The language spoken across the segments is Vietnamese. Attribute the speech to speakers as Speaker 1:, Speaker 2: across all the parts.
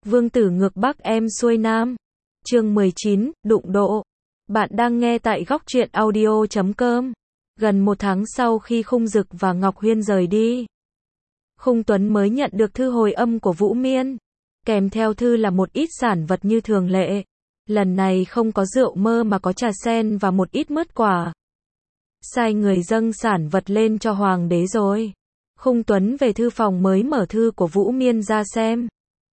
Speaker 1: Vương tử ngược Bắc em xuôi Nam. Chương 19, đụng độ. Bạn đang nghe tại góc truyện audio.com. Gần một tháng sau khi Khung Dực và Ngọc Huyên rời đi, Khung Tuấn mới nhận được thư hồi âm của Vũ Miên. Kèm theo thư là một ít sản vật như thường lệ. Lần này không có rượu mơ mà có trà sen và một ít mứt quả. Sai người dâng sản vật lên cho hoàng đế rồi. Khung Tuấn về thư phòng mới mở thư của Vũ Miên ra xem.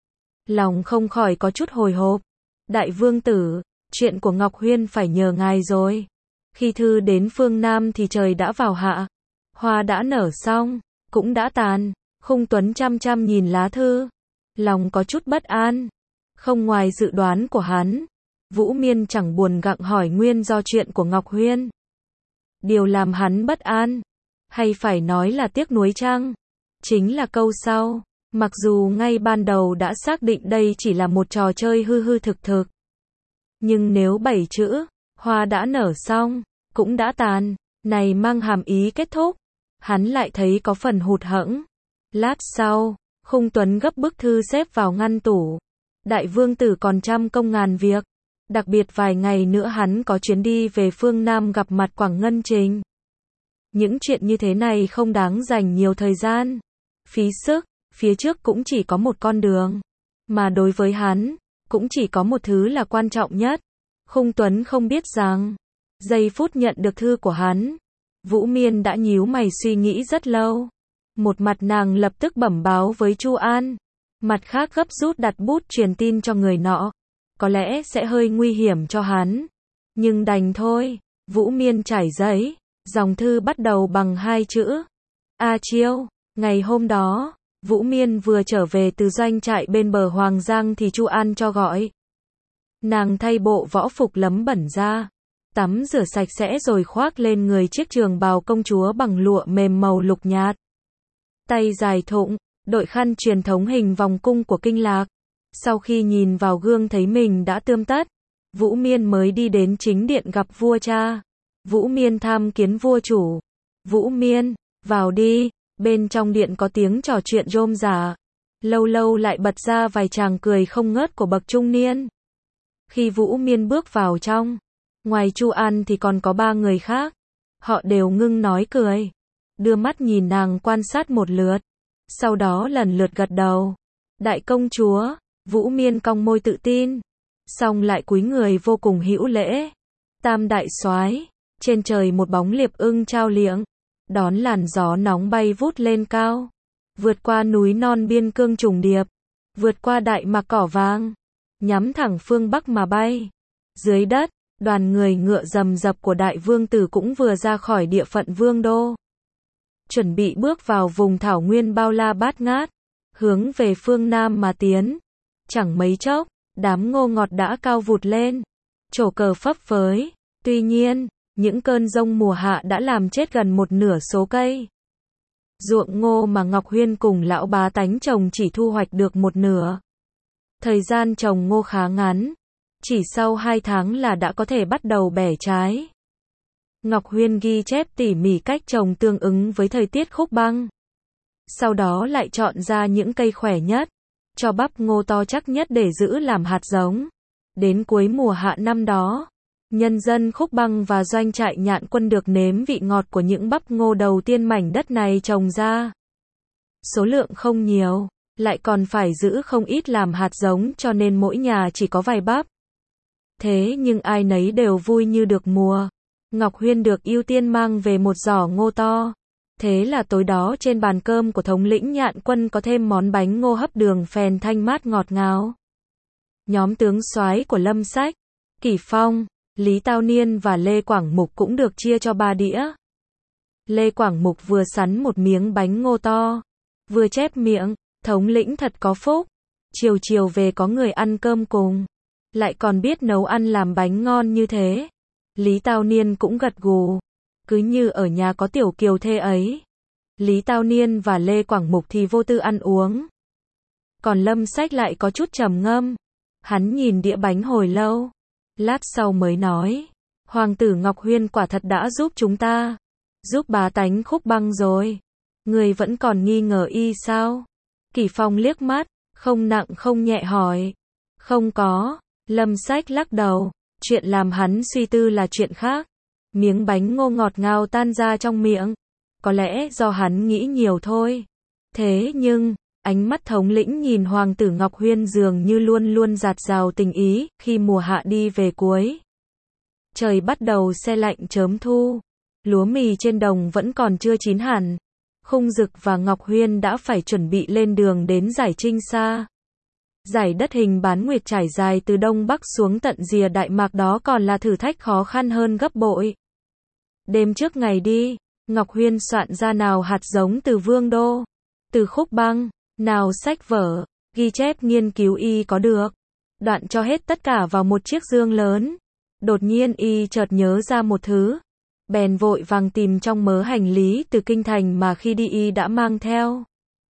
Speaker 1: Lòng không khỏi có chút hồi hộp. Đại vương tử, chuyện của Ngọc Huyên phải nhờ ngài rồi. Khi thư đến phương Nam thì trời đã vào hạ. Hoa đã nở xong, cũng đã tàn. Khung Tuấn chăm chăm nhìn lá thư. Lòng có chút bất an. Không ngoài dự đoán của hắn, Vũ Miên chẳng buồn gặng hỏi nguyên do chuyện của Ngọc Huyên. Điều làm hắn bất an, hay phải nói là tiếc nuối chăng? Chính là câu sau. Mặc dù ngay ban đầu đã xác định đây chỉ là một trò chơi hư hư thực thực. Nhưng nếu 7 chữ, hoa đã nở xong, cũng đã tàn, này mang hàm ý kết thúc, hắn lại thấy có phần hụt hẫng. Lát sau, Khung Tuấn gấp bức thư xếp vào ngăn tủ. Đại vương tử còn trăm công ngàn việc. Đặc biệt vài ngày nữa hắn có chuyến đi về phương Nam gặp mặt Quảng Ngân Trình. Những chuyện như thế này không đáng dành nhiều thời gian, phí sức. Phía trước cũng chỉ có một con đường, mà đối với hắn, cũng chỉ có một thứ là quan trọng nhất. Khung Tuấn không biết rằng, giây phút nhận được thư của hắn, Vũ Miên đã nhíu mày suy nghĩ rất lâu. Một mặt nàng lập tức bẩm báo với Chu An, mặt khác gấp rút đặt bút truyền tin cho người nọ. Có lẽ sẽ hơi nguy hiểm cho hắn, nhưng đành thôi. Vũ Miên trải giấy, dòng thư bắt đầu bằng 2 chữ. A Chiêu. Ngày hôm đó, Vũ Miên vừa trở về từ doanh trại bên bờ Hoàng Giang thì Chu An cho gọi. Nàng thay bộ võ phục lấm bẩn ra, tắm rửa sạch sẽ rồi khoác lên người chiếc trường bào công chúa bằng lụa mềm màu lục nhạt. Tay dài thụng, đội khăn truyền thống hình vòng cung của Kinh Lạc. Sau khi nhìn vào gương thấy mình đã tươm tất, Vũ Miên mới đi đến chính điện gặp vua cha. Vũ Miên tham kiến vua chủ. Vũ Miên, vào đi. Bên trong điện có tiếng trò chuyện rôm rả. Lâu lâu lại bật ra vài tràng cười không ngớt của bậc trung niên. Khi Vũ Miên bước vào trong, ngoài Chu An thì còn có 3 người khác. Họ đều ngưng nói cười, đưa mắt nhìn nàng quan sát một lượt, sau đó lần lượt gật đầu. Đại công chúa. Vũ Miên cong môi tự tin, xong lại cúi người vô cùng hữu lễ. Tam đại soái. Trên trời một bóng liệp ưng trao liệng, đón làn gió nóng bay vút lên cao, vượt qua núi non biên cương trùng điệp, vượt qua đại mạc cỏ vàng, nhắm thẳng phương Bắc mà bay. Dưới đất, đoàn người ngựa rầm rập của đại vương tử cũng vừa ra khỏi địa phận vương đô, chuẩn bị bước vào vùng thảo nguyên bao la bát ngát, hướng về phương Nam mà tiến. Chẳng mấy chốc, đám ngô ngọt đã cao vụt lên, trổ cờ phấp phới. Tuy nhiên, những cơn giông mùa hạ đã làm chết gần một nửa số cây ruộng ngô mà Ngọc Huyên cùng lão bá tánh trồng chỉ thu hoạch được một nửa. Thời gian trồng ngô khá ngắn, chỉ sau 2 tháng là đã có thể bắt đầu bẻ trái. Ngọc Huyên ghi chép tỉ mỉ cách trồng tương ứng với thời tiết khúc băng. Sau đó lại chọn ra những cây khỏe nhất, cho bắp ngô to chắc nhất để giữ làm hạt giống. Đến cuối mùa hạ năm đó, nhân dân khúc băng và doanh trại Nhạn Quân được nếm vị ngọt của những bắp ngô đầu tiên mảnh đất này trồng ra. Số lượng không nhiều, lại còn phải giữ không ít làm hạt giống cho nên mỗi nhà chỉ có vài bắp. Thế nhưng ai nấy đều vui như được mùa. Ngọc Huyên được ưu tiên mang về một giỏ ngô to. Thế là tối đó trên bàn cơm của thống lĩnh Nhạn Quân có thêm món bánh ngô hấp đường phèn thanh mát ngọt ngào. Nhóm tướng soái của Lâm Sách, Kỷ Phong, Lý Tao Niên và Lê Quảng Mục cũng được chia cho 3 đĩa. Lê Quảng Mục vừa sắn một miếng bánh ngô to, vừa chép miệng, thống lĩnh thật có phúc, chiều chiều về có người ăn cơm cùng, lại còn biết nấu ăn làm bánh ngon như thế. Lý Tao Niên cũng gật gù, cứ như ở nhà có tiểu kiều thê ấy. Lý Tao Niên và Lê Quảng Mục thì vô tư ăn uống. Còn Lâm Sách lại có chút trầm ngâm, hắn nhìn đĩa bánh hồi lâu. Lát sau mới nói, Hoàng tử Ngọc Huyên quả thật đã giúp chúng ta, giúp bá tánh khúc băng rồi. Người vẫn còn nghi ngờ y sao? Kỷ Phong liếc mắt, Không nặng không nhẹ hỏi. Không có. Lâm Sách lắc đầu. Chuyện làm hắn suy tư là chuyện khác. Miếng bánh ngô ngọt ngào tan ra trong miệng. Có lẽ do hắn nghĩ nhiều thôi. Thế nhưng, ánh mắt thống lĩnh nhìn hoàng tử Ngọc Huyên dường như luôn luôn dạt dào tình ý, khi mùa hạ đi về cuối. Trời bắt đầu se lạnh chớm thu. Lúa mì trên đồng vẫn còn chưa chín hẳn. Khung Dực và Ngọc Huyên đã phải chuẩn bị lên đường đến Giải Trinh Sa. Giải đất hình bán nguyệt trải dài từ Đông Bắc xuống tận rìa Đại Mạc đó còn là thử thách khó khăn hơn gấp bội. Đêm trước ngày đi, Ngọc Huyên soạn ra nào hạt giống từ Vương Đô, từ Khúc Băng, nào sách vở, ghi chép nghiên cứu y có được. Đoạn cho hết tất cả vào một chiếc dương lớn. Đột nhiên y chợt nhớ ra một thứ. Bèn vội vàng tìm trong mớ hành lý từ kinh thành mà khi đi y đã mang theo.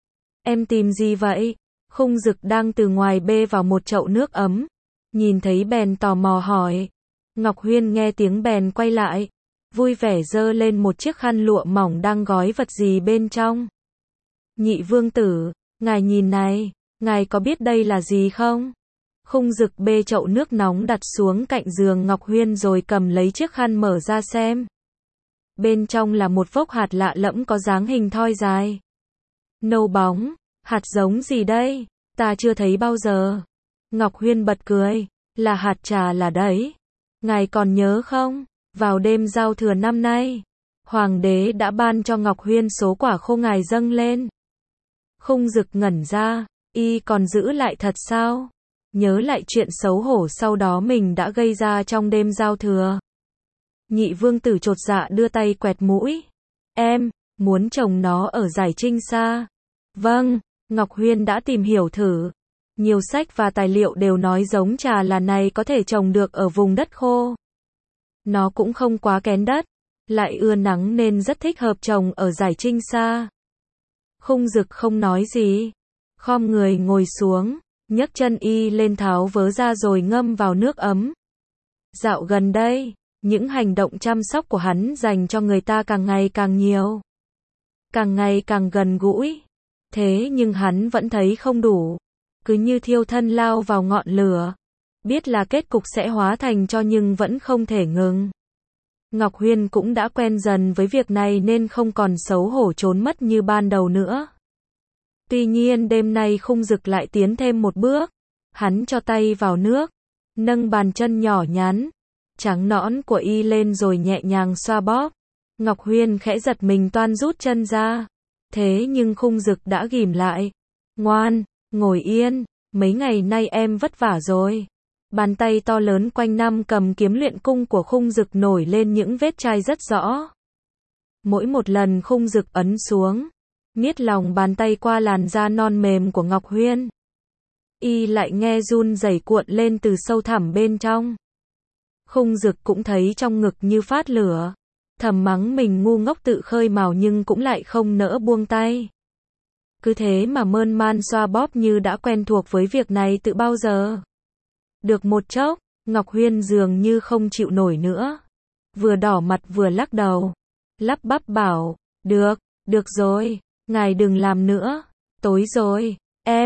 Speaker 1: Em tìm gì vậy? Khung Dực đang từ ngoài bê vào một chậu nước ấm. Nhìn thấy bèn tò mò hỏi. Ngọc Huyên nghe tiếng bèn quay lại. Vui vẻ giơ lên một chiếc khăn lụa mỏng đang gói vật gì bên trong. Nhị vương tử, ngài nhìn này, ngài có biết đây là gì không? Khung Dực bê chậu nước nóng đặt xuống cạnh giường Ngọc Huyên rồi cầm lấy chiếc khăn mở ra xem. Bên trong là một vốc hạt lạ lẫm có dáng hình thoi dài. Nâu bóng, hạt giống gì đây? Ta chưa thấy bao giờ. Ngọc Huyên bật cười, là hạt trà là đấy. Ngài còn nhớ không? Vào đêm giao thừa năm nay, Hoàng đế đã ban cho Ngọc Huyên số quả khô ngài dâng lên. Khung Dực ngẩn ra, y còn giữ lại thật sao? Nhớ lại chuyện xấu hổ sau đó mình đã gây ra trong đêm giao thừa. Nhị vương tử chột dạ đưa tay quẹt mũi. Em, muốn trồng nó ở Giải Trinh Sa. Vâng, Ngọc Huyên đã tìm hiểu thử. Nhiều sách và tài liệu đều nói giống trà là này có thể trồng được ở vùng đất khô. Nó cũng không quá kén đất, lại ưa nắng nên rất thích hợp trồng ở Giải Trinh Sa. Khung Dực không nói gì. Khom người ngồi xuống, nhấc chân y lên tháo vớ ra rồi ngâm vào nước ấm. Dạo gần đây, những hành động chăm sóc của hắn dành cho người ta càng ngày càng nhiều. Càng ngày càng gần gũi. Thế nhưng hắn vẫn thấy không đủ. Cứ như thiêu thân lao vào ngọn lửa. Biết là kết cục sẽ hóa thành cho nhưng vẫn không thể ngừng. Ngọc Huyên cũng đã quen dần với việc này nên không còn xấu hổ trốn mất như ban đầu nữa. Tuy nhiên đêm nay Khung Dực lại tiến thêm một bước. Hắn cho tay vào nước, nâng bàn chân nhỏ nhắn, trắng nõn của y lên rồi nhẹ nhàng xoa bóp. Ngọc Huyên khẽ giật mình toan rút chân ra. Thế nhưng Khung Dực đã ghìm lại. Ngoan, ngồi yên, mấy ngày nay em vất vả rồi. Bàn tay to lớn quanh năm cầm kiếm luyện cung của Khung Dực nổi lên những vết chai rất rõ. Mỗi một lần Khung Dực ấn xuống, miết lòng bàn tay qua làn da non mềm của Ngọc Huyên, y lại nghe run rẩy cuộn lên từ sâu thẳm bên trong. Khung Dực cũng thấy trong ngực như phát lửa, thầm mắng mình ngu ngốc tự khơi mào nhưng cũng lại không nỡ buông tay. Cứ thế mà mơn man xoa bóp như đã quen thuộc với việc này từ bao giờ. Được một chốc, Ngọc Huyên dường như không chịu nổi nữa. Vừa đỏ mặt vừa lắc đầu. Lắp bắp bảo, được rồi, ngài đừng làm nữa. Tối rồi,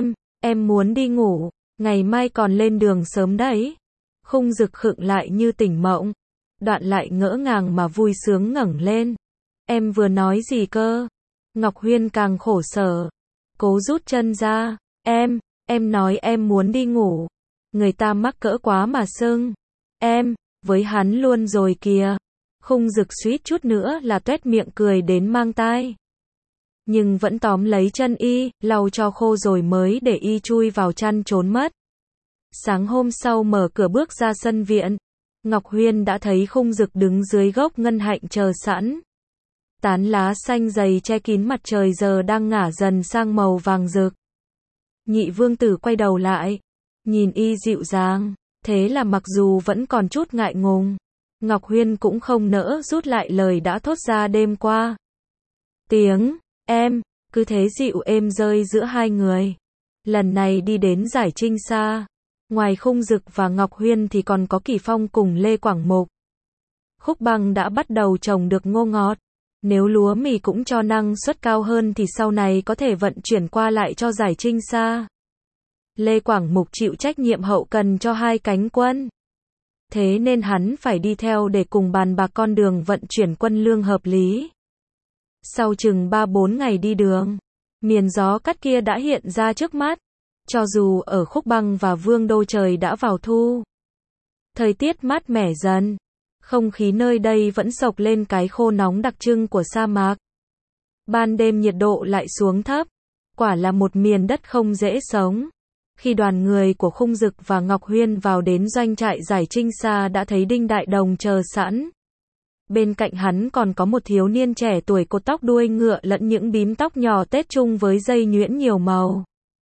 Speaker 1: em muốn đi ngủ, ngày mai còn lên đường sớm đấy. Khung Dực khựng lại như tỉnh mộng. Đoạn lại ngỡ ngàng mà vui sướng ngẩng lên. Em vừa nói gì cơ? Ngọc Huyên càng khổ sở. Cố rút chân ra. Em nói em muốn đi ngủ. Người ta mắc cỡ quá mà sưng. Với hắn luôn rồi kìa. Khung Dực suýt chút nữa là tuét miệng cười đến mang tai. Nhưng vẫn tóm lấy chân y, lau cho khô rồi mới để y chui vào chăn trốn mất. Sáng hôm sau mở cửa bước ra sân viện. Ngọc Huyên đã thấy Khung Dực đứng dưới gốc ngân hạnh chờ sẵn. Tán lá xanh dày che kín mặt trời giờ đang ngả dần sang màu vàng rực. Nhị vương tử quay đầu lại, nhìn y dịu dàng, thế là mặc dù vẫn còn chút ngại ngùng, Ngọc Huyên cũng không nỡ rút lại lời đã thốt ra đêm qua. Tiếng em cứ thế dịu êm rơi giữa hai người. Lần này đi đến Giải Trinh Sa, ngoài Khung Dực và Ngọc Huyên thì còn có Kỳ Phong cùng Lê Quảng Mục. Khúc Băng đã bắt đầu trồng được ngô ngọt. Nếu lúa mì cũng cho năng suất cao hơn thì sau này có thể vận chuyển qua lại cho Giải Trinh Sa. Lê Quảng Mục chịu trách nhiệm hậu cần cho hai cánh quân. Thế nên hắn phải đi theo để cùng bàn bạc con đường vận chuyển quân lương hợp lý. Sau chừng 3-4 ngày đi đường, miền gió cắt kia đã hiện ra trước mắt. Cho dù ở Khúc Băng và Vương Đô trời đã vào thu, thời tiết mát mẻ dần, không khí nơi đây vẫn xộc lên cái khô nóng đặc trưng của sa mạc. Ban đêm nhiệt độ lại xuống thấp, quả là một miền đất không dễ sống. Khi đoàn người của Khung Dực và Ngọc Huyên vào đến doanh trại Giải Trinh Sa đã thấy Đinh Đại Đồng chờ sẵn. Bên cạnh hắn còn có một thiếu niên trẻ tuổi cột tóc đuôi ngựa lẫn những bím tóc nhỏ tết chung với dây nhuyễn nhiều màu.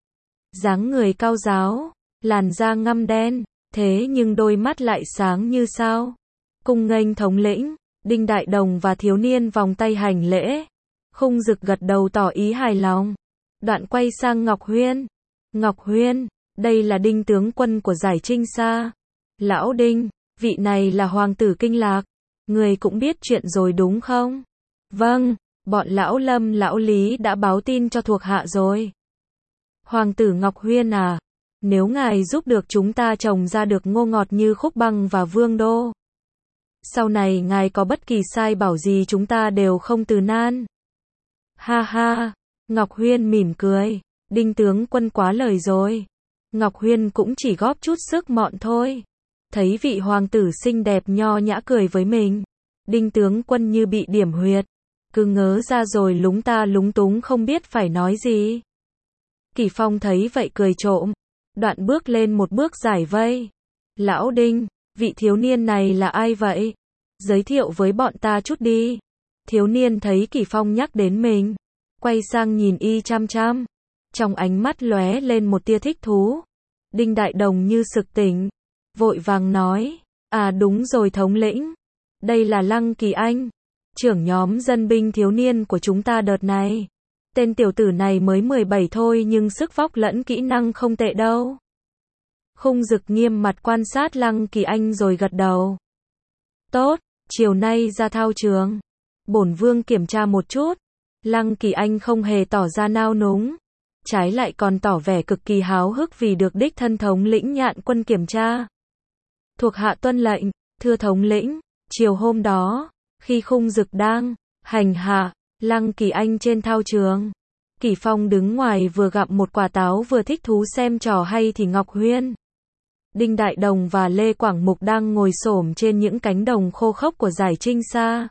Speaker 1: Dáng người cao ráo, làn da ngăm đen, thế nhưng đôi mắt lại sáng như sao. Cung nghênh thống lĩnh, Đinh Đại Đồng và thiếu niên vòng tay hành lễ. Khung Dực gật đầu tỏ ý hài lòng. Đoạn quay sang Ngọc Huyên. Ngọc Huyên, đây là Đinh tướng quân của Giải Trinh Sa. Lão Đinh, vị này là hoàng tử Kinh Lạc. Người cũng biết chuyện rồi đúng không? Vâng, bọn lão Lâm lão Lý đã báo tin cho thuộc hạ rồi. Hoàng tử Ngọc Huyên à, nếu ngài giúp được chúng ta trồng ra được ngô ngọt như Khúc Băng và Vương Đô, sau này ngài có bất kỳ sai bảo gì chúng ta đều không từ nan. Ha ha, Ngọc Huyên mỉm cười. Đinh tướng quân quá lời rồi. Ngọc Huyên cũng chỉ góp chút sức mọn thôi. Thấy vị hoàng tử xinh đẹp nho nhã cười với mình, Đinh tướng quân như bị điểm huyệt, cứ ngớ ra rồi lúng ta lúng túng không biết phải nói gì. Kỳ Phong thấy vậy cười trộm, đoạn bước lên một bước giải vây. Lão Đinh, vị thiếu niên này là ai vậy? Giới thiệu với bọn ta chút đi. Thiếu niên thấy Kỳ Phong nhắc đến mình, quay sang nhìn y chăm chăm. Trong ánh mắt lóe lên một tia thích thú. Đinh Đại Đồng như sực tỉnh, vội vàng nói, à đúng rồi thống lĩnh. Đây là Lăng Kỳ Anh, trưởng nhóm dân binh thiếu niên của chúng ta đợt này. Tên tiểu tử này mới 17 thôi nhưng sức vóc lẫn kỹ năng không tệ đâu. Khung Dực nghiêm mặt quan sát Lăng Kỳ Anh rồi gật đầu. Tốt, chiều nay ra thao trường. Bổn vương kiểm tra một chút. Lăng Kỳ Anh không hề tỏ ra nao núng, trái lại còn tỏ vẻ cực kỳ háo hức vì được đích thân thống lĩnh Nhạn quân kiểm tra. Thuộc hạ tuân lệnh, thưa thống lĩnh. Chiều hôm đó, khi Khung Dực đang hành hạ Lăng Kỳ Anh trên thao trường, Kỳ Phong đứng ngoài vừa gặm một quả táo vừa thích thú xem trò hay thì Ngọc Huyên, Đinh Đại Đồng và Lê Quảng Mục đang ngồi xổm trên những cánh đồng khô khốc của Giải Trinh Sa.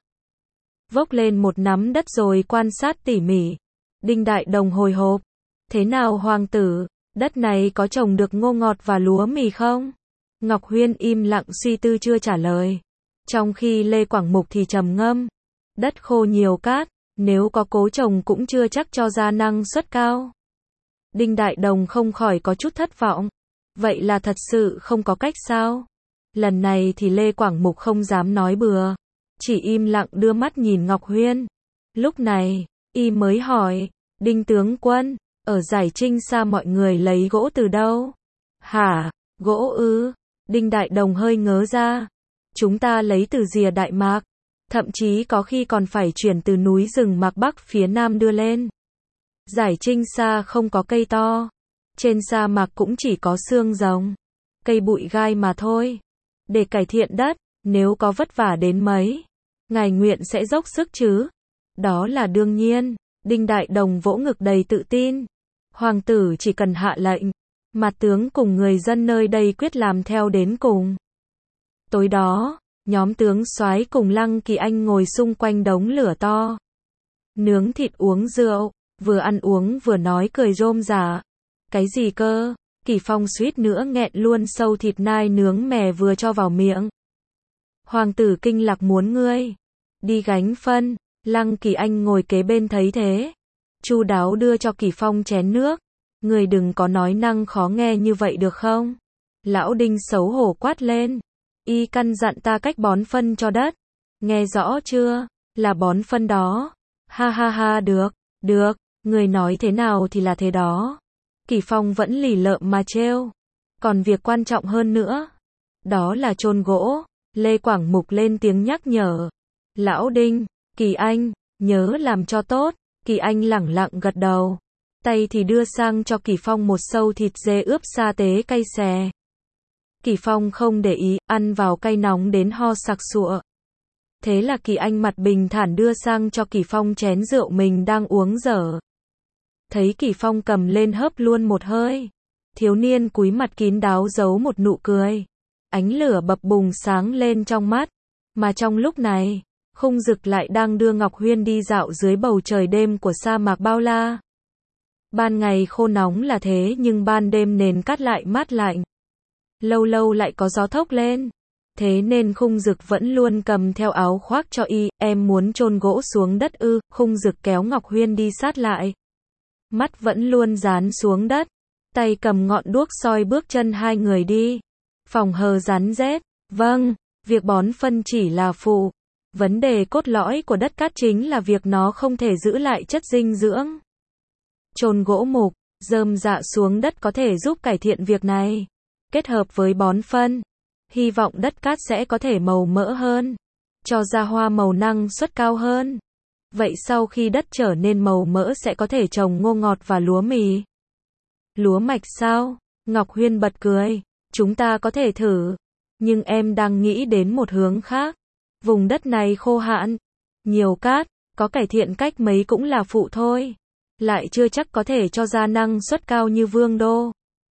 Speaker 1: Vốc lên một nắm đất rồi quan sát tỉ mỉ. Đinh Đại Đồng hồi hộp. Thế nào hoàng tử, đất này có trồng được ngô ngọt và lúa mì không? Ngọc Huyên im lặng suy tư chưa trả lời. Trong khi Lê Quảng Mục thì trầm ngâm. Đất khô nhiều cát, nếu có cố trồng cũng chưa chắc cho ra năng suất cao. Đinh Đại Đồng không khỏi có chút thất vọng. Vậy là thật sự không có cách sao? Lần này thì Lê Quảng Mục không dám nói bừa, chỉ im lặng đưa mắt nhìn Ngọc Huyên. Lúc này, y mới hỏi, Đinh tướng quân, ở Giải Trinh Sa mọi người lấy gỗ từ đâu? Hả, gỗ ư? Đinh Đại Đồng hơi ngớ ra. Chúng ta lấy từ rìa Đại Mạc, thậm chí có khi còn phải chuyển từ núi rừng Mạc Bắc phía Nam đưa lên. Giải Trinh Sa không có cây to, trên sa mạc cũng chỉ có xương rồng, cây bụi gai mà thôi. Để cải thiện đất, nếu có vất vả đến mấy, ngài nguyện sẽ dốc sức chứ? Đó là đương nhiên. Đinh Đại Đồng vỗ ngực đầy tự tin. Hoàng tử chỉ cần hạ lệnh, mặt tướng cùng người dân nơi đây quyết làm theo đến cùng. Tối đó, nhóm tướng soái cùng Lăng Kỳ Anh ngồi xung quanh đống lửa to, nướng thịt uống rượu, vừa ăn uống vừa nói cười rôm rả. Cái gì cơ? Kỳ Phong suýt nữa nghẹn luôn sâu thịt nai nướng mè vừa cho vào miệng. Hoàng tử Kinh Lạc muốn ngươi đi gánh phân. Lăng Kỳ Anh ngồi kế bên thấy thế, chu đáo đưa cho Kỳ Phong chén nước. Người đừng có nói năng khó nghe như vậy được không? Lão Đinh xấu hổ quát lên. Y căn dặn ta cách bón phân cho đất. Nghe rõ chưa? Là bón phân đó. Ha ha ha, được, người nói thế nào thì là thế đó. Kỳ Phong vẫn lì lợm mà trêu. Còn việc quan trọng hơn nữa, đó là chôn gỗ. Lê Quảng Mục lên tiếng nhắc nhở. Lão Đinh, Kỳ Anh, nhớ làm cho tốt. Kỳ Anh lẳng lặng gật đầu. tay thì đưa sang cho Kỳ Phong một sâu thịt dê ướp sa tế cay xè. Kỳ Phong không để ý, ăn vào cay nóng đến ho sặc sụa. Thế là Kỳ Anh mặt bình thản đưa sang cho Kỳ Phong chén rượu mình đang uống dở. Thấy Kỳ Phong cầm lên hớp luôn một hơi. Thiếu niên cúi mặt kín đáo giấu một nụ cười. Ánh lửa bập bùng sáng lên trong mắt. Mà trong lúc này, Khung Dực lại đang đưa Ngọc Huyên đi dạo dưới bầu trời đêm của sa mạc bao la. Ban ngày khô nóng là thế nhưng ban đêm nền cát lại mát lạnh. Lâu lâu lại có gió thốc lên. Thế nên Khung Dực vẫn luôn cầm theo áo khoác cho y. Em muốn chôn gỗ xuống đất ư? Khung Dực kéo Ngọc Huyên đi sát lại. Mắt vẫn luôn dán xuống đất. Tay cầm ngọn đuốc soi bước chân hai người đi. Phòng hờ rắn rết. Vâng, việc bón phân chỉ là phụ. Vấn đề cốt lõi của đất cát chính là việc nó không thể giữ lại chất dinh dưỡng. Chôn gỗ mục, rơm rạ xuống đất có thể giúp cải thiện việc này. Kết hợp với bón phân, hy vọng đất cát sẽ có thể màu mỡ hơn, cho ra hoa màu năng suất cao hơn. Vậy sau khi đất trở nên màu mỡ sẽ có thể trồng ngô ngọt và lúa mì. Lúa mạch sao? Ngọc Huyên bật cười. Chúng ta có thể thử. Nhưng em đang nghĩ đến một hướng khác. Vùng đất này khô hạn, nhiều cát, có cải thiện cách mấy cũng là phụ thôi. Lại chưa chắc có thể cho ra năng suất cao như Vương Đô.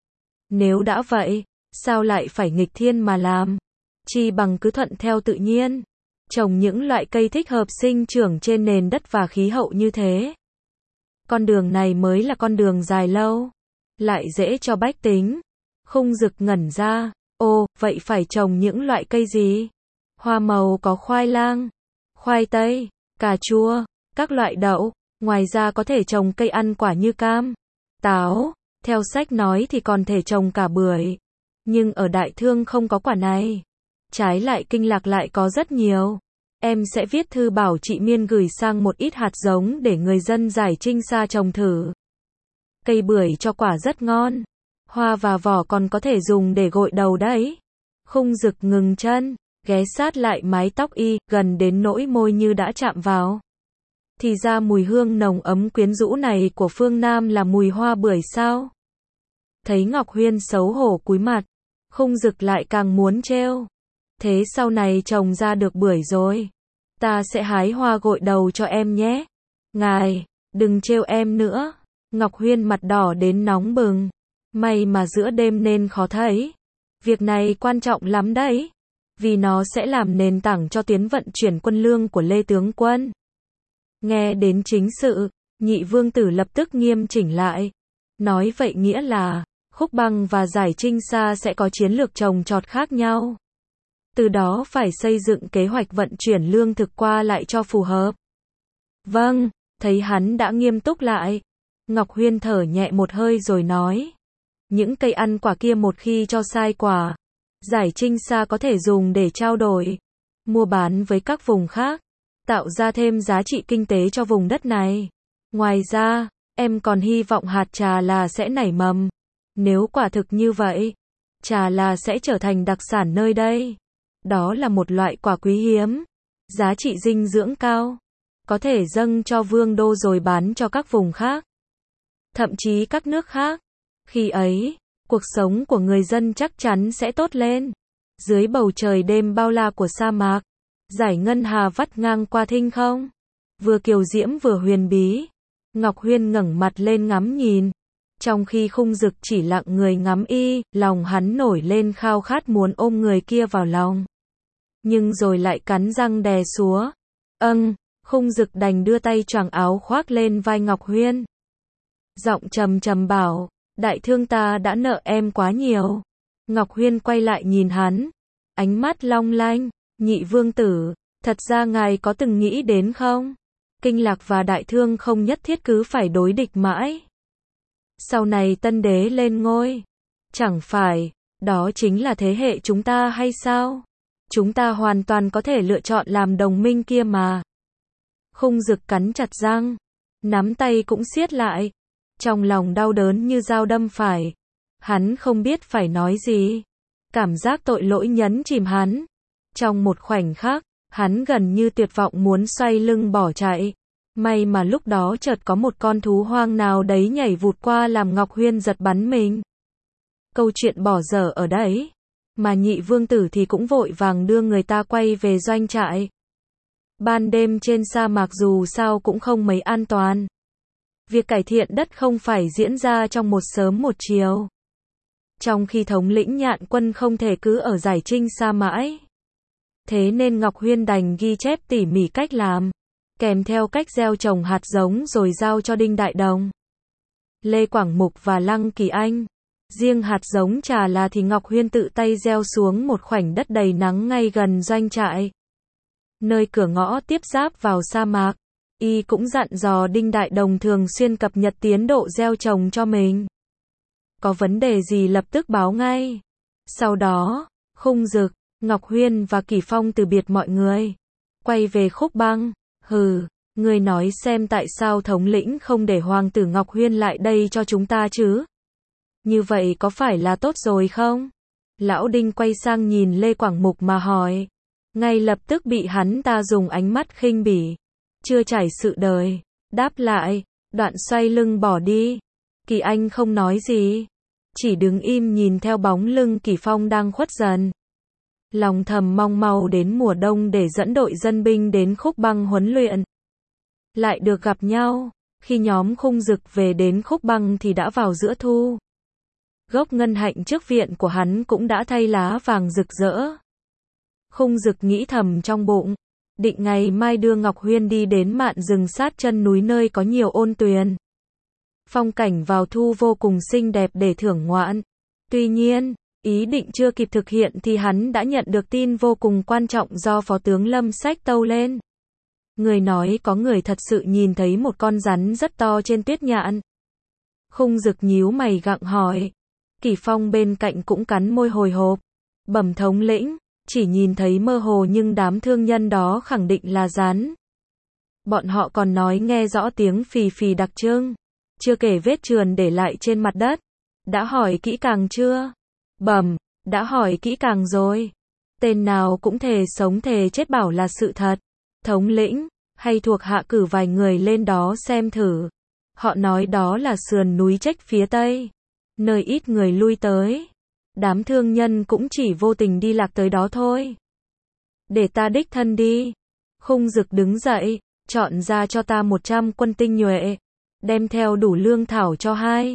Speaker 1: Nếu đã vậy, sao lại phải nghịch thiên mà làm? Chi bằng cứ thuận theo tự nhiên. Trồng những loại cây thích hợp sinh trưởng trên nền đất và khí hậu như thế. Con đường này mới là con đường dài lâu. Lại dễ cho bách tính. Khung Dực ngẩn ra. Ồ, vậy phải trồng những loại cây gì? Hoa màu có khoai lang, khoai tây, cà chua, các loại đậu. Ngoài ra có thể trồng cây ăn quả như cam, táo. Theo sách nói thì còn thể trồng cả bưởi. Nhưng ở Đại Thương không có quả này. Trái lại Kinh Lạc lại có rất nhiều. Em sẽ viết thư bảo chị Miên gửi sang một ít hạt giống để người dân Giải Trinh Sa trồng thử. Cây bưởi cho quả rất ngon. Hoa và vỏ còn có thể dùng để gội đầu đấy. Khung Dực ngừng chân, ghé sát lại mái tóc y, gần đến nỗi môi như đã chạm vào. Thì ra mùi hương nồng ấm quyến rũ này của phương Nam là mùi hoa bưởi sao? Thấy Ngọc Huyên xấu hổ cúi mặt, Khung Dực lại càng muốn trêu. Thế sau này trồng ra được bưởi rồi, ta sẽ hái hoa gội đầu cho em nhé. Ngài, đừng trêu em nữa. Ngọc Huyên mặt đỏ đến nóng bừng. May mà giữa đêm nên khó thấy. Việc này quan trọng lắm đấy. Vì nó sẽ làm nền tảng cho tiến vận chuyển quân lương của Lê Tướng Quân. Nghe đến chính sự, Nhị Vương Tử lập tức nghiêm chỉnh lại. Nói vậy nghĩa là, Khúc Băng và Giải Trinh Sa sẽ có chiến lược trồng trọt khác nhau. Từ đó phải xây dựng kế hoạch vận chuyển lương thực qua lại cho phù hợp. Vâng, thấy hắn đã nghiêm túc lại. Ngọc Huyên thở nhẹ một hơi rồi nói. Những cây ăn quả kia một khi cho sai quả, Giải Trinh Sa có thể dùng để trao đổi, mua bán với các vùng khác, tạo ra thêm giá trị kinh tế cho vùng đất này. Ngoài ra, em còn hy vọng hạt trà là sẽ nảy mầm. Nếu quả thực như vậy, trà là sẽ trở thành đặc sản nơi đây. Đó là một loại quả quý hiếm, giá trị dinh dưỡng cao, có thể dâng cho Vương Đô rồi bán cho các vùng khác, thậm chí các nước khác. Khi ấy, cuộc sống của người dân chắc chắn sẽ tốt lên. Dưới bầu trời đêm bao la của sa mạc, dải ngân hà vắt ngang qua thinh không, vừa kiều diễm vừa huyền bí. Ngọc Huyên ngẩng mặt lên ngắm nhìn, trong khi Khung Dực chỉ lặng người ngắm y, lòng hắn nổi lên khao khát muốn ôm người kia vào lòng. Nhưng rồi lại cắn răng đè súa. Khung Dực đành đưa tay choàng áo khoác lên vai Ngọc Huyên. Giọng trầm trầm bảo, Đại Thương ta đã nợ em quá nhiều. Ngọc Huyên quay lại nhìn hắn, ánh mắt long lanh. Nhị Vương Tử, thật ra ngài có từng nghĩ đến không? Kinh Lạc và Đại Thương không nhất thiết cứ phải đối địch mãi. Sau này Tân Đế lên ngôi, chẳng phải, đó chính là thế hệ chúng ta hay sao? Chúng ta hoàn toàn có thể lựa chọn làm đồng minh kia mà. Khung Dực cắn chặt răng, nắm tay cũng siết lại. Trong lòng đau đớn như dao đâm phải. Hắn không biết phải nói gì. Cảm giác tội lỗi nhấn chìm hắn. Trong một khoảnh khắc, hắn gần như tuyệt vọng muốn xoay lưng bỏ chạy. May mà lúc đó chợt có một con thú hoang nào đấy nhảy vụt qua làm Ngọc Huyên giật bắn mình. Câu chuyện bỏ dở ở đấy. Mà nhị vương tử thì cũng vội vàng đưa người ta quay về doanh trại. Ban đêm trên sa mạc dù sao cũng không mấy an toàn. Việc cải thiện đất không phải diễn ra trong một sớm một chiều. Trong khi thống lĩnh Nhạn quân không thể cứ ở Giải Trinh Sa mãi. Thế nên Ngọc Huyên đành ghi chép tỉ mỉ cách làm, kèm theo cách gieo trồng hạt giống rồi giao cho Đinh Đại Đồng, Lê Quảng Mục và Lăng Kỳ Anh. Riêng hạt giống trà là thì Ngọc Huyên tự tay gieo xuống một khoảnh đất đầy nắng ngay gần doanh trại, nơi cửa ngõ tiếp giáp vào sa mạc. Y cũng dặn dò Đinh Đại Đồng thường xuyên cập nhật tiến độ gieo trồng cho mình. Có vấn đề gì lập tức báo ngay. Sau đó, Khung Dực, Ngọc Huyên và Kỷ Phong từ biệt mọi người, quay về Khúc Băng. Hừ, ngươi nói xem tại sao thống lĩnh không để hoàng tử Ngọc Huyên lại đây cho chúng ta chứ? Như vậy có phải là tốt rồi không? Lão Đinh quay sang nhìn Lê Quảng Mục mà hỏi. Ngay lập tức bị hắn ta dùng ánh mắt khinh bỉ, chưa trải sự đời, đáp lại, đoạn xoay lưng bỏ đi. Kỳ Anh không nói gì, chỉ đứng im nhìn theo bóng lưng Kỷ Phong đang khuất dần. Lòng thầm mong mau đến mùa đông để dẫn đội dân binh đến Khúc Băng huấn luyện. Lại được gặp nhau, khi nhóm Khung Dực về đến Khúc Băng thì đã vào giữa thu. Gốc ngân hạnh trước viện của hắn cũng đã thay lá vàng rực rỡ. Khung Dực nghĩ thầm trong bụng, định ngày mai đưa Ngọc Huyên đi đến mạn rừng sát chân núi nơi có nhiều ôn tuyền. Phong cảnh vào thu vô cùng xinh đẹp để thưởng ngoạn. Tuy nhiên, ý định chưa kịp thực hiện thì hắn đã nhận được tin vô cùng quan trọng do Phó tướng Lâm Sách tâu lên. Người nói có người thật sự nhìn thấy một con rắn rất to trên tuyết nhạn. Khung Dực nhíu mày gặng hỏi. Kỷ Phong bên cạnh cũng cắn môi hồi hộp. Bẩm thống lĩnh, chỉ nhìn thấy mơ hồ nhưng đám thương nhân đó khẳng định là rắn. Bọn họ còn nói nghe rõ tiếng phì phì đặc trưng. Chưa kể vết trườn để lại trên mặt đất. Đã hỏi kỹ càng chưa? Bẩm, đã hỏi kỹ càng rồi. Tên nào cũng thề sống thề chết bảo là sự thật. Thống lĩnh, hay thuộc hạ cử vài người lên đó xem thử. Họ nói đó là sườn núi Trách phía tây, nơi ít người lui tới. Đám thương nhân cũng chỉ vô tình đi lạc tới đó thôi. Để ta đích thân đi. Khung Dực đứng dậy, chọn ra cho ta 100 quân tinh nhuệ, đem theo đủ lương thảo cho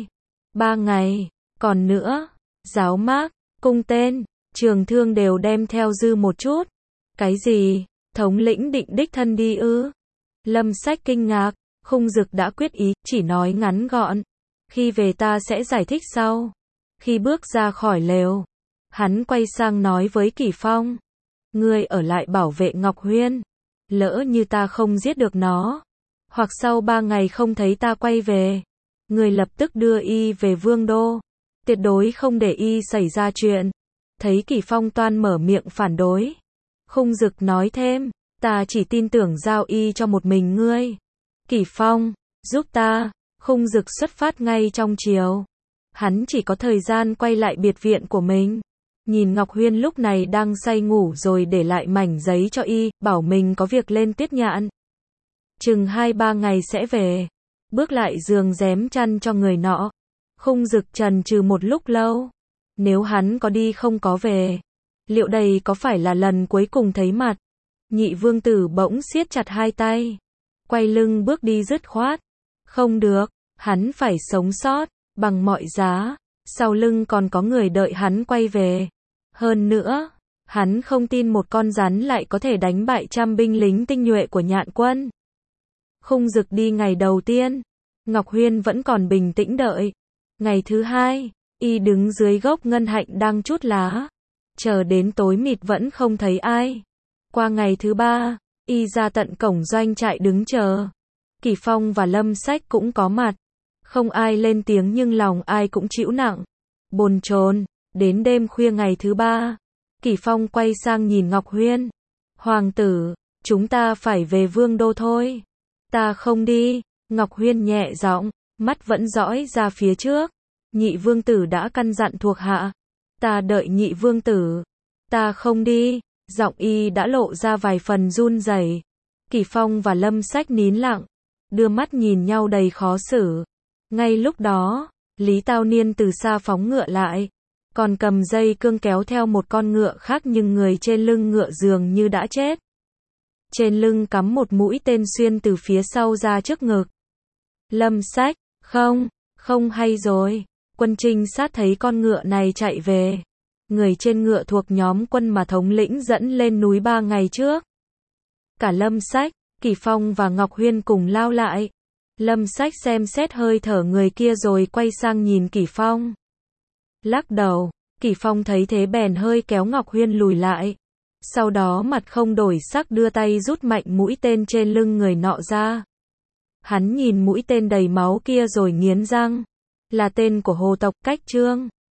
Speaker 1: 2-3 ngày. Còn nữa, giáo mác, cung tên, trường thương đều đem theo dư một chút. Cái gì? Thống lĩnh định đích thân đi ư? Lâm Sách kinh ngạc. Khung Dực đã quyết ý, chỉ nói ngắn gọn. Khi về ta sẽ giải thích sau. Khi bước ra khỏi lều, hắn quay sang nói với Kỷ Phong. Ngươi ở lại bảo vệ Ngọc Huyên. Lỡ như ta không giết được nó, hoặc sau 3 ngày không thấy ta quay về, ngươi lập tức đưa y về Vương Đô. Tuyệt đối không để y xảy ra chuyện. Thấy Kỷ Phong toan mở miệng phản đối, Khung Dực nói thêm. Ta chỉ tin tưởng giao y cho một mình ngươi. Kỷ Phong, giúp ta. Khung Dực xuất phát ngay trong chiều. Hắn chỉ có thời gian quay lại biệt viện của mình. Nhìn Ngọc Huyên lúc này đang say ngủ rồi để lại mảnh giấy cho y, bảo mình có việc lên tuyết nhạn. Chừng 2-3 ngày sẽ về. Bước lại giường rém chăn cho người nọ. Khung Dực chần chừ một lúc lâu. Nếu hắn có đi không có về, liệu đây có phải là lần cuối cùng thấy mặt? Nhị vương tử bỗng siết chặt hai tay, quay lưng bước đi dứt khoát. Không được, hắn phải sống sót, bằng mọi giá. Sau lưng còn có người đợi hắn quay về. Hơn nữa, hắn không tin một con rắn lại có thể đánh bại 100 binh lính tinh nhuệ của Nhạn quân. Khung Dực đi ngày đầu tiên, Ngọc Huyên vẫn còn bình tĩnh đợi. Ngày thứ hai, y đứng dưới gốc ngân hạnh đang trút lá, chờ đến tối mịt vẫn không thấy ai. Qua ngày thứ ba, y ra tận cổng doanh trại đứng chờ. Kỷ Phong và Lâm Sách cũng có mặt. Không ai lên tiếng nhưng lòng ai cũng chịu nặng, bồn chồn. Đến đêm khuya ngày thứ ba, Kỷ Phong quay sang nhìn Ngọc Huyên. Hoàng tử, chúng ta phải về Vương Đô thôi. Ta không đi. Ngọc Huyên nhẹ giọng, mắt vẫn dõi ra phía trước. Nhị vương tử đã căn dặn thuộc hạ. Ta đợi nhị vương tử. Ta không đi. Giọng y đã lộ ra vài phần run rẩy. Kỷ Phong và Lâm Sách nín lặng. đưa mắt nhìn nhau đầy khó xử. Ngay lúc đó, Lý Tao Niên từ xa phóng ngựa lại, còn cầm dây cương kéo theo một con ngựa khác nhưng người trên lưng ngựa dường như đã chết. Trên lưng cắm một mũi tên xuyên từ phía sau ra trước ngực. Lâm Sách, không hay rồi. Quân trinh sát thấy con ngựa này chạy về. Người trên ngựa thuộc nhóm quân mà thống lĩnh dẫn lên núi 3 ngày trước. Cả Lâm Sách, Kỷ Phong và Ngọc Huyên cùng lao lại. Lâm Sách xem xét hơi thở người kia rồi quay sang nhìn Kỷ Phong. Lắc đầu, Kỷ Phong thấy thế bèn hơi kéo Ngọc Huyên lùi lại. Sau đó mặt không đổi sắc đưa tay rút mạnh mũi tên trên lưng người nọ ra. Hắn nhìn mũi tên đầy máu kia rồi nghiến răng. Là tên của Hồ tộc Cách Trương.